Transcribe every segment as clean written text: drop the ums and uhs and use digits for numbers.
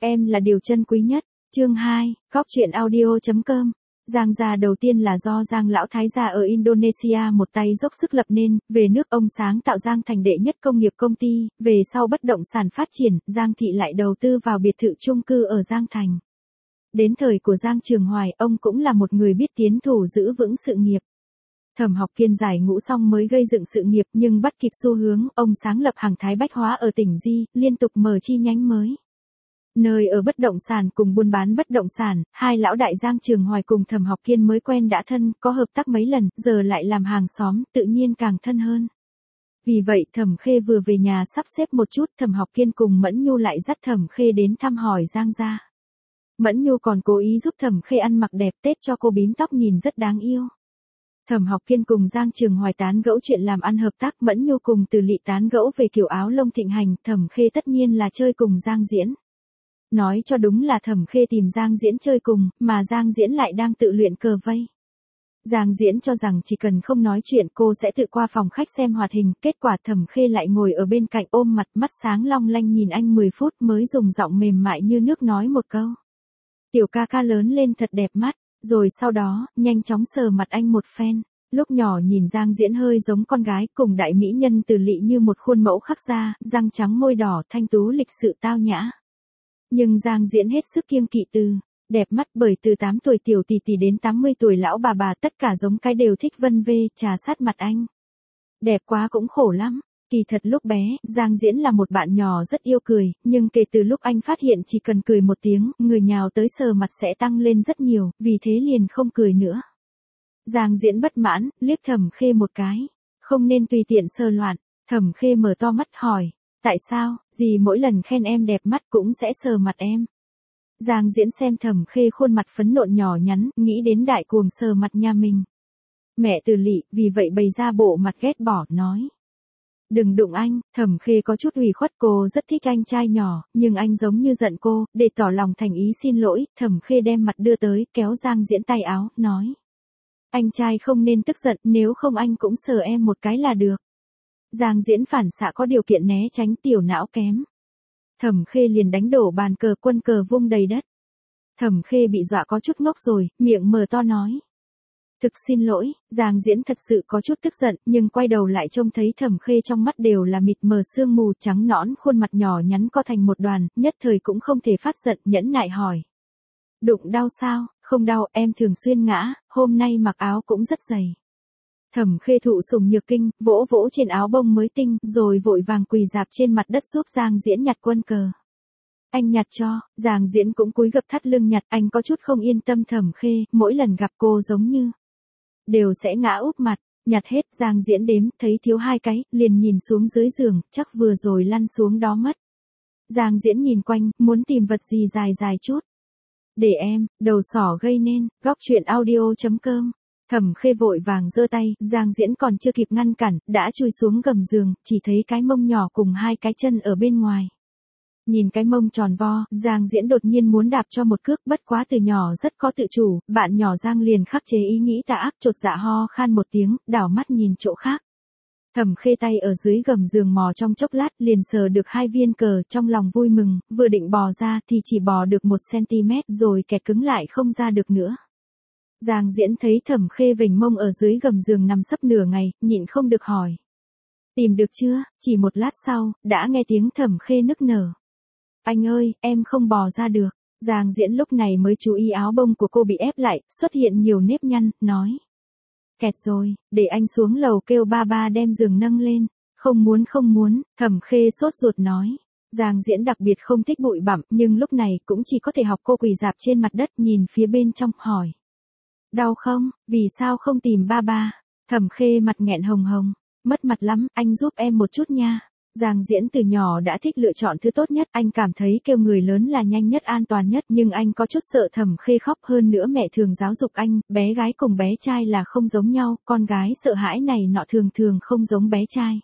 Em là điều chân quý nhất. Chương 2, Góc truyện audio.com. Giang gia đầu tiên là do Giang lão thái gia ở Indonesia một tay dốc sức lập nên, về nước ông sáng tạo Giang thành đệ nhất công nghiệp công ty, về sau bất động sản phát triển, Giang thị lại đầu tư vào biệt thự chung cư ở Giang thành. Đến thời của Giang Trường Hoài, ông cũng là một người biết tiến thủ giữ vững sự nghiệp. Thẩm Học Kiên giải ngũ xong mới gây dựng sự nghiệp nhưng bắt kịp xu hướng, ông sáng lập hàng Thái Bách Hóa ở tỉnh Di, liên tục mở chi nhánh mới. Nơi ở bất động sản cùng buôn bán bất động sản, hai lão đại Giang Trường Hoài cùng Thẩm Học Kiên mới quen đã thân, có hợp tác mấy lần, giờ lại làm hàng xóm, tự nhiên càng thân hơn. Vì vậy Thẩm Khê vừa về nhà sắp xếp một chút, Thẩm Học Kiên cùng Mẫn Nhu lại dắt Thẩm Khê đến thăm hỏi Giang gia. Mẫn Nhu còn cố ý giúp Thẩm Khê ăn mặc đẹp Tết cho cô bím tóc nhìn rất đáng yêu. Thẩm Học Kiên cùng Giang Trường Hoài tán gẫu chuyện làm ăn hợp tác, Mẫn Nhu cùng Từ Lị tán gẫu về kiểu áo lông thịnh hành, Thẩm Khê tất nhiên là chơi cùng Giang Diễn. Nói cho đúng là Thẩm Khê tìm Giang Diễn chơi cùng, mà Giang Diễn lại đang tự luyện cờ vây. Giang Diễn cho rằng chỉ cần không nói chuyện cô sẽ tự qua phòng khách xem hoạt hình, kết quả Thẩm Khê lại ngồi ở bên cạnh ôm mặt, mắt sáng long lanh nhìn anh 10 phút mới dùng giọng mềm mại như nước nói một câu. Tiểu ca ca lớn lên thật đẹp mắt, rồi sau đó, nhanh chóng sờ mặt anh một phen. Lúc nhỏ nhìn Giang Diễn hơi giống con gái, cùng đại mỹ nhân Từ Lị như một khuôn mẫu khắc ra, răng trắng môi đỏ, thanh tú lịch sự tao nhã. Nhưng Giang Diễn hết sức kiêng kỵ Từ, đẹp mắt, bởi từ 8 tuổi tiểu tỷ tỷ đến 80 tuổi lão bà tất cả giống cái đều thích vân vê, trà sát mặt anh. Đẹp quá cũng khổ lắm. Kỳ thật lúc bé, Giang Diễn là một bạn nhỏ rất yêu cười, nhưng kể từ lúc anh phát hiện chỉ cần cười một tiếng, người nhào tới sờ mặt sẽ tăng lên rất nhiều, vì thế liền không cười nữa. Giang Diễn bất mãn, liếc Thẩm Khê một cái. Không nên tùy tiện sờ loạn. Thẩm Khê mở to mắt hỏi. Tại sao, dì mỗi lần khen em đẹp mắt cũng sẽ sờ mặt em. Giang Diễn xem Thẩm Khê khuôn mặt phấn nộn nhỏ nhắn, nghĩ đến đại cuồng sờ mặt nhà mình. Mẹ Từ Lị, vì vậy bày ra bộ mặt ghét bỏ, nói. Đừng đụng anh. Thẩm Khê có chút ủy khuất, cô rất thích anh trai nhỏ, nhưng anh giống như giận cô, để tỏ lòng thành ý xin lỗi, Thẩm Khê đem mặt đưa tới, kéo Giang Diễn tay áo, nói. Anh trai không nên tức giận, nếu không anh cũng sờ em một cái là được. Giang Diễn phản xạ có điều kiện né tránh, tiểu não kém. Thẩm Khê liền đánh đổ bàn cờ, quân cờ vung đầy đất. Thẩm Khê bị dọa có chút ngốc rồi, miệng mở to nói. Thực xin lỗi. Giang Diễn thật sự có chút tức giận, nhưng quay đầu lại trông thấy Thẩm Khê trong mắt đều là mịt mờ sương mù, trắng nõn, khuôn mặt nhỏ nhắn co thành một đoàn, nhất thời cũng không thể phát giận, nhẫn nại hỏi. Đụng đau sao? Không đau, em thường xuyên ngã, hôm nay mặc áo cũng rất dày. Thẩm Khê thụ sủng nhược kinh, vỗ vỗ trên áo bông mới tinh, rồi vội vàng quỳ rạp trên mặt đất giúp Giang Diễn nhặt quân cờ. Anh nhặt cho. Giang Diễn cũng cúi gập thắt lưng nhặt, anh có chút không yên tâm Thẩm Khê, mỗi lần gặp cô giống như đều sẽ ngã úp mặt. Nhặt hết, Giang Diễn đếm, thấy thiếu 2 cái, liền nhìn xuống dưới giường, chắc vừa rồi lăn xuống đó mất. Giang Diễn nhìn quanh, muốn tìm vật gì dài dài chút. Để em, đầu sỏ gây nên. Góc truyện audio.com. Thẩm Khê vội vàng giơ tay, Giang Diễn còn chưa kịp ngăn cản, đã chui xuống gầm giường, chỉ thấy cái mông nhỏ cùng 2 cái chân ở bên ngoài. Nhìn cái mông tròn vo, Giang Diễn đột nhiên muốn đạp cho một cước, bất quá từ nhỏ rất có tự chủ, bạn nhỏ Giang liền khắc chế ý nghĩ tà ác, chột dạ ho khan một tiếng, đảo mắt nhìn chỗ khác. Thẩm Khê tay ở dưới gầm giường mò trong chốc lát, liền sờ được 2 viên cờ, trong lòng vui mừng, vừa định bò ra thì chỉ bò được 1 cm rồi kẹt cứng lại không ra được nữa. Giang Diễn thấy Thẩm Khê vểnh mông ở dưới gầm giường nằm sấp nửa ngày, nhịn không được hỏi. Tìm được chưa? Chỉ một lát sau, đã nghe tiếng Thẩm Khê nức nở. Anh ơi, em không bò ra được. Giang Diễn lúc này mới chú ý áo bông của cô bị ép lại, xuất hiện nhiều nếp nhăn, nói. Kẹt rồi, để anh xuống lầu kêu ba đem giường nâng lên. Không muốn, Thẩm Khê sốt ruột nói. Giang Diễn đặc biệt không thích bụi bặm, nhưng lúc này cũng chỉ có thể học cô quỳ rạp trên mặt đất nhìn phía bên trong, hỏi. Đau không? Vì sao không tìm ba? Thẩm Khê mặt nghẹn hồng hồng. Mất mặt lắm, anh giúp em một chút nha. Giang Diễn từ nhỏ đã thích lựa chọn thứ tốt nhất, anh cảm thấy kêu người lớn là nhanh nhất an toàn nhất, nhưng anh có chút sợ Thẩm Khê khóc, hơn nữa mẹ thường giáo dục anh, bé gái cùng bé trai là không giống nhau, con gái sợ hãi này nọ thường không giống bé trai.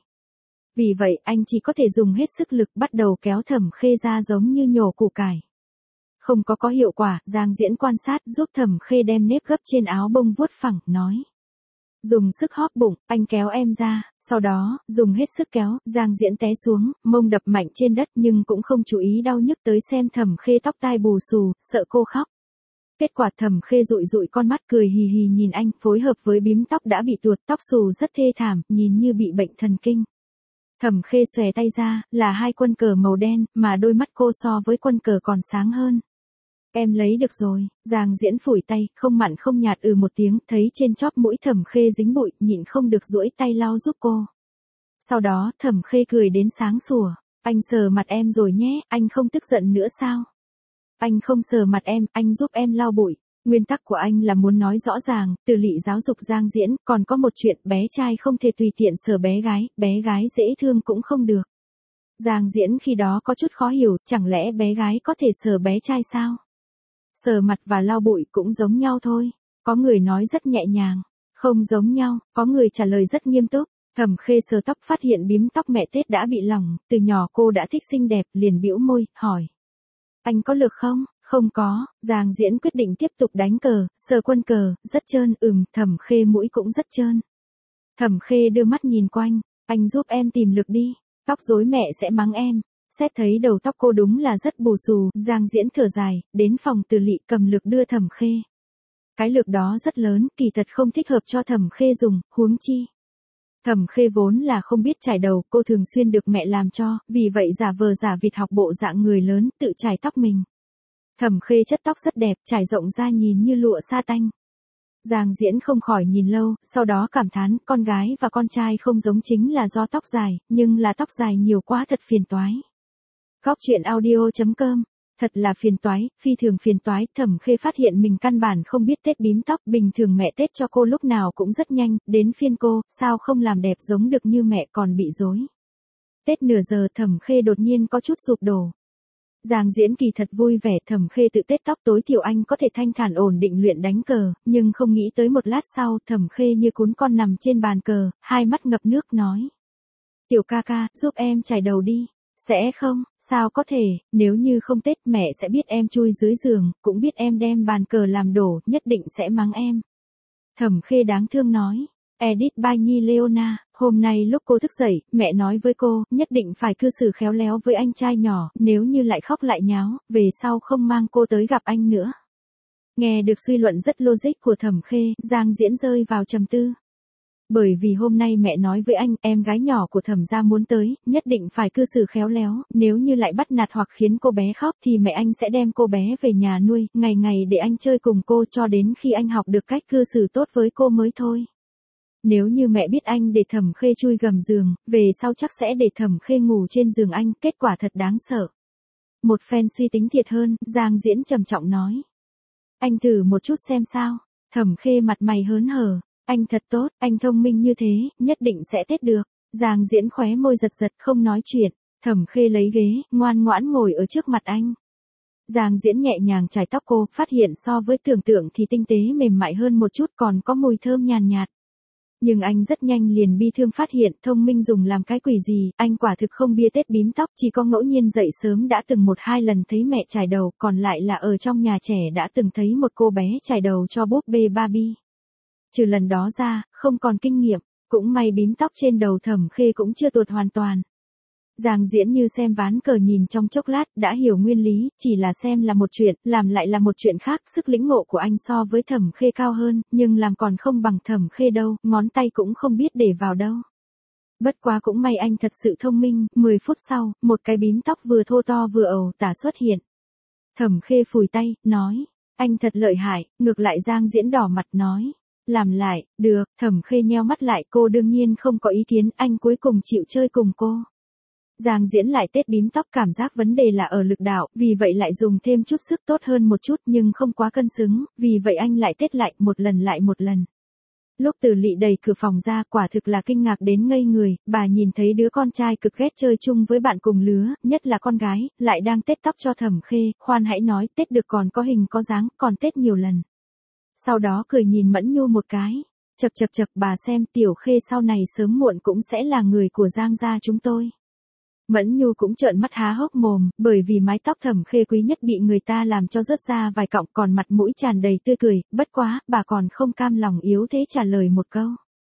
Vì vậy, anh chỉ có thể dùng hết sức lực bắt đầu kéo Thẩm Khê ra giống như nhổ củ cải. Không có hiệu quả, Giang Diễn quan sát giúp Thẩm Khê đem nếp gấp trên áo bông vuốt phẳng, nói. Dùng sức hóp bụng, anh kéo em ra, sau đó, dùng hết sức kéo, Giang Diễn té xuống, mông đập mạnh trên đất nhưng cũng không chú ý đau nhức tới xem Thẩm Khê tóc tai bù xù, sợ cô khóc. Kết quả Thẩm Khê dụi dụi con mắt cười hì hì nhìn anh, phối hợp với bím tóc đã bị tuột, tóc xù rất thê thảm, nhìn như bị bệnh thần kinh. Thẩm Khê xòe tay ra, là 2 quân cờ màu đen, mà đôi mắt cô so với quân cờ còn sáng hơn. Em lấy được rồi, Giang Diễn phủi tay, không mặn không nhạt một tiếng, thấy trên chóp mũi Thẩm Khê dính bụi, nhịn không được duỗi tay lau giúp cô. Sau đó, Thẩm Khê cười đến sáng sủa, anh sờ mặt em rồi nhé, anh không tức giận nữa sao? Anh không sờ mặt em, anh giúp em lau bụi. Nguyên tắc của anh là muốn nói rõ ràng, Từ Lị giáo dục Giang Diễn, còn có một chuyện, bé trai không thể tùy tiện sờ bé gái dễ thương cũng không được. Giang Diễn khi đó có chút khó hiểu, chẳng lẽ bé gái có thể sờ bé trai sao? Sờ mặt và lau bụi cũng giống nhau thôi. Có người nói rất nhẹ nhàng, không giống nhau, có người trả lời rất nghiêm túc. Thẩm Khê sờ tóc phát hiện bím tóc mẹ Tết đã bị lỏng, từ nhỏ cô đã thích xinh đẹp, liền bĩu môi, hỏi. Anh có lực không? Không có, Giang Diễn quyết định tiếp tục đánh cờ, sờ quân cờ, rất trơn, Thẩm Khê mũi cũng rất trơn. Thẩm Khê đưa mắt nhìn quanh, anh giúp em tìm lực đi, tóc rối mẹ sẽ mắng em. Xét thấy đầu tóc cô đúng là rất bù xù, Giang Diễn thở dài, đến phòng Từ Lị cầm lực đưa Thẩm Khê. Cái lực đó rất lớn, kỳ thật không thích hợp cho Thẩm Khê dùng, huống chi. Thẩm Khê vốn là không biết chải đầu, cô thường xuyên được mẹ làm cho, vì vậy giả vờ giả vịt học bộ dạng người lớn, tự chải tóc mình. Thẩm Khê chất tóc rất đẹp, trải rộng ra nhìn như lụa sa tanh. Giang Diễn không khỏi nhìn lâu, sau đó cảm thán, con gái và con trai không giống chính là do tóc dài, nhưng là tóc dài nhiều quá thật phiền toái. Góc truyện audio.com, thật là phiền toái, phi thường phiền toái, Thẩm Khê phát hiện mình căn bản không biết tết bím tóc, bình thường mẹ tết cho cô lúc nào cũng rất nhanh, đến phiên cô, sao không làm đẹp giống được như mẹ còn bị rối. Tết nửa giờ Thẩm Khê đột nhiên có chút sụp đổ. Giang Diễn kỳ thật vui vẻ, Thẩm Khê tự tết tóc tối thiểu anh có thể thanh thản ổn định luyện đánh cờ, nhưng không nghĩ tới một lát sau, Thẩm Khê như cún con nằm trên bàn cờ, hai mắt ngập nước nói. Tiểu ca ca, giúp em chải đầu đi. Sẽ không, sao có thể, nếu như không tết mẹ sẽ biết em chui dưới giường, cũng biết em đem bàn cờ làm đổ, nhất định sẽ mắng em. Thẩm Khê đáng thương nói. Edit by Nhi Leona, hôm nay lúc cô thức dậy, mẹ nói với cô, nhất định phải cư xử khéo léo với anh trai nhỏ, nếu như lại khóc lại nháo, về sau không mang cô tới gặp anh nữa. Nghe được suy luận rất logic của Thẩm Khê, Giang Diễn rơi vào trầm tư. Bởi vì hôm nay mẹ nói với anh, em gái nhỏ của Thẩm gia muốn tới, nhất định phải cư xử khéo léo, nếu như lại bắt nạt hoặc khiến cô bé khóc thì mẹ anh sẽ đem cô bé về nhà nuôi, ngày ngày để anh chơi cùng cô cho đến khi anh học được cách cư xử tốt với cô mới thôi. Nếu như mẹ biết anh để Thẩm Khê chui gầm giường, về sau chắc sẽ để Thẩm Khê ngủ trên giường anh, kết quả thật đáng sợ. Một phen suy tính thiệt hơn, Giang Diễn trầm trọng nói. Anh thử một chút xem sao. Thẩm Khê mặt mày hớn hở. Anh thật tốt, anh thông minh như thế, nhất định sẽ tết được. Giang Diễn khóe môi giật giật không nói chuyện. Thẩm Khê lấy ghế, ngoan ngoãn ngồi ở trước mặt anh. Giang Diễn nhẹ nhàng chải tóc cô, phát hiện so với tưởng tượng thì tinh tế mềm mại hơn một chút, còn có mùi thơm nhàn nhạt. Nhưng anh rất nhanh liền bi thương phát hiện, thông minh dùng làm cái quỷ gì, anh quả thực không bia tết bím tóc, chỉ có ngẫu nhiên dậy sớm đã từng 1-2 lần thấy mẹ chải đầu, còn lại là ở trong nhà trẻ đã từng thấy một cô bé chải đầu cho búp bê Barbie. Trừ lần đó ra, không còn kinh nghiệm, cũng may bím tóc trên đầu Thẩm Khê cũng chưa tuột hoàn toàn. Giang Diễn như xem ván cờ nhìn trong chốc lát, đã hiểu nguyên lý, chỉ là xem là một chuyện, làm lại là một chuyện khác, sức lĩnh ngộ của anh so với Thẩm Khê cao hơn, nhưng làm còn không bằng Thẩm Khê đâu, ngón tay cũng không biết để vào đâu. Bất quá cũng may anh thật sự thông minh, 10 phút sau, một cái bím tóc vừa thô to vừa ẩu tả xuất hiện. Thẩm Khê phủi tay, nói, anh thật lợi hại, ngược lại Giang Diễn đỏ mặt nói. Làm lại, được, Thẩm Khê nheo mắt lại, cô đương nhiên không có ý kiến, anh cuối cùng chịu chơi cùng cô. Giang Diễn lại tết bím tóc, cảm giác vấn đề là ở lực đạo, vì vậy lại dùng thêm chút sức tốt hơn một chút nhưng không quá cân xứng, vì vậy anh lại tết lại một lần. Lúc Từ Lị đẩy cửa phòng ra, quả thực là kinh ngạc đến ngây người, bà nhìn thấy đứa con trai cực ghét chơi chung với bạn cùng lứa, nhất là con gái, lại đang tết tóc cho Thẩm Khê, khoan hãy nói, tết được còn có hình có dáng, còn tết nhiều lần. Sau đó cười nhìn Mẫn Nhu một cái, chậc bà xem Tiểu Khê sau này sớm muộn cũng sẽ là người của Giang gia chúng tôi. Mẫn Nhu cũng trợn mắt há hốc mồm, bởi vì mái tóc Thẩm Khê quý nhất bị người ta làm cho rớt ra vài cọng, còn mặt mũi tràn đầy tươi cười, bất quá, bà còn không cam lòng yếu thế trả lời một câu.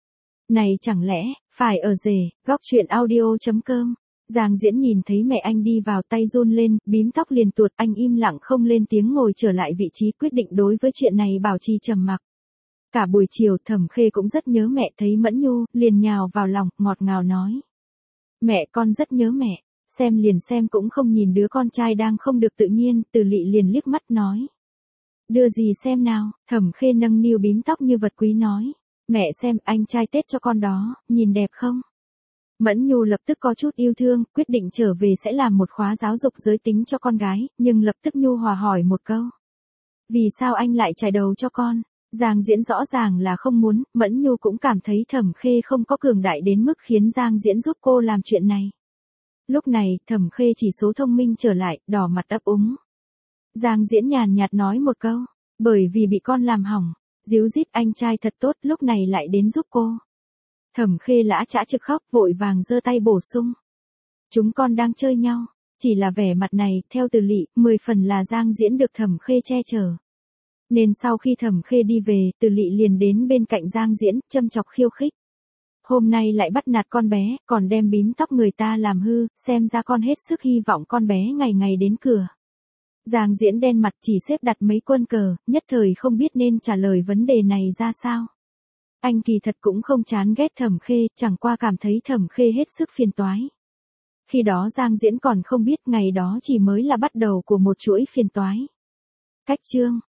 Này chẳng lẽ, phải ở rể, góc chuyện audio.com. Giang Diễn nhìn thấy mẹ anh đi vào tay run lên, bím tóc liền tuột, anh im lặng không lên tiếng ngồi trở lại vị trí, quyết định đối với chuyện này bảo trì trầm mặc. Cả buổi chiều Thẩm Khê cũng rất nhớ mẹ, thấy Mẫn Nhu, liền nhào vào lòng, ngọt ngào nói. Mẹ con rất nhớ mẹ, xem liền xem cũng không nhìn đứa con trai đang không được tự nhiên, Từ Lị liền liếc mắt nói. Đưa gì xem nào, Thẩm Khê nâng niu bím tóc như vật quý nói. Mẹ xem anh trai Tết cho con đó, nhìn đẹp không? Mẫn Nhu lập tức có chút yêu thương, quyết định trở về sẽ làm một khóa giáo dục giới tính cho con gái, nhưng lập tức nhu hòa hỏi một câu. Vì sao anh lại chải đầu cho con? Giang Diễn rõ ràng là không muốn, Mẫn Nhu cũng cảm thấy Thẩm Khê không có cường đại đến mức khiến Giang Diễn giúp cô làm chuyện này. Lúc này, Thẩm Khê chỉ số thông minh trở lại, đỏ mặt ấp úng. Giang Diễn nhàn nhạt nói một câu, bởi vì bị con làm hỏng, díu dít anh trai thật tốt, lúc này lại đến giúp cô. Thẩm Khê lã chã trực khóc, vội vàng giơ tay bổ sung. Chúng con đang chơi nhau, chỉ là vẻ mặt này, theo Từ Lị, 10 phần là Giang Diễn được Thẩm Khê che chở. Nên sau khi Thẩm Khê đi về, Từ Lị liền đến bên cạnh Giang Diễn, châm chọc khiêu khích. Hôm nay lại bắt nạt con bé, còn đem bím tóc người ta làm hư, xem ra con hết sức hy vọng con bé ngày ngày đến cửa. Giang Diễn đen mặt chỉ xếp đặt mấy quân cờ, nhất thời không biết nên trả lời vấn đề này ra sao. Anh kỳ thật cũng không chán ghét Thẩm Khê, chẳng qua cảm thấy Thẩm Khê hết sức phiền toái. Khi đó Giang Diễn còn không biết ngày đó chỉ mới là bắt đầu của một chuỗi phiền toái. Cách chương